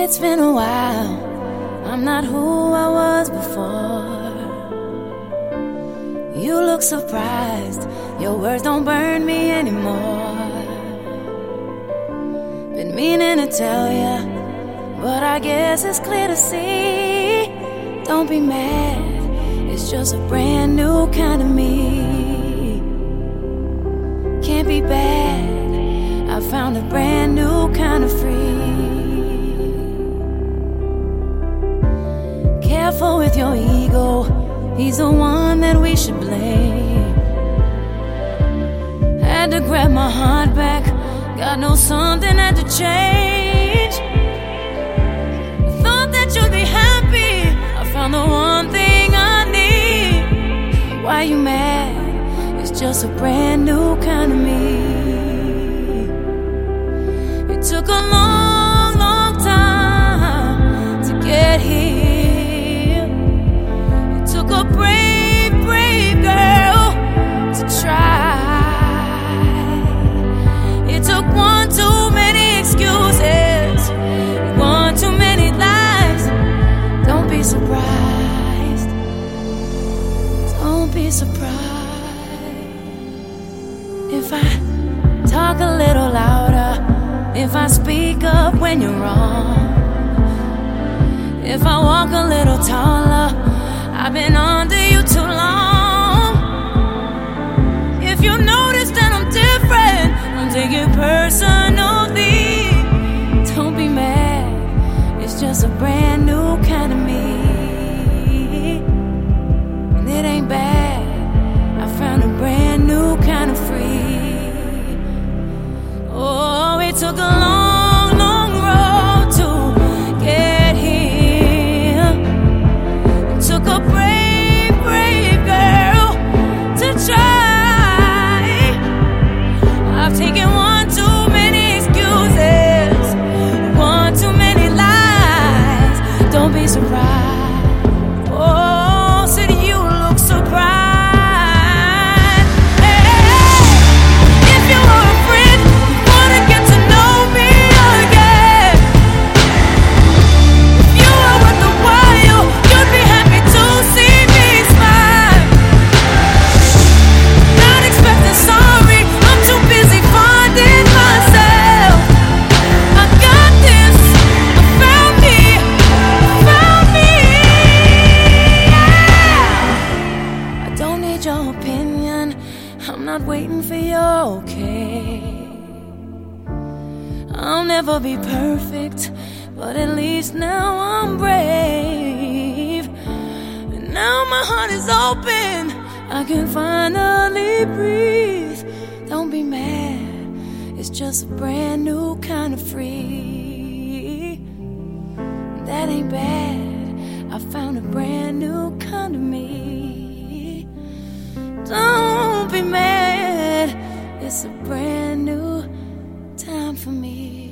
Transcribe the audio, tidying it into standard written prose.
It's been a while, I'm not who I was before. You look surprised, your words don't burn me anymore. Been meaning to tell ya, but I guess it's clear to see. Don't be mad, it's just a brand new kind of me. Can't be bad, I found a brand new kind of free. Careful with your ego, he's the one that we should blame. Had to grab my heart back, God knows something had to change. Thought that you'd be happy, I found the one thing I need. Why you mad? It's just a brand new kind of me. It took a long, long time to get here. A brave, brave girl to try. It took one too many excuses, one too many lies. Don't be surprised, don't be surprised if I talk a little louder, if I speak up when you're wrong, if I walk a little taller. I've been under you too long. If you notice that I'm different, don't take it personally. Don't be mad, it's just a brand new kind of me. And it ain't bad, I found a brand new kind of free. Oh, it took a long, long road to get here. It took a brave, brave girl to try. I've taken one too many excuses, one too many lies. Don't be surprised. Oh, said you look surprised. Your opinion, I'm not waiting for your okay. I'll never be perfect, but at least now I'm brave. And now my heart is open, I can finally breathe. Don't be mad, it's just a brand new kind of free. That ain't bad, I found a brand new kind of me. Don't be mad, it's a brand new time for me.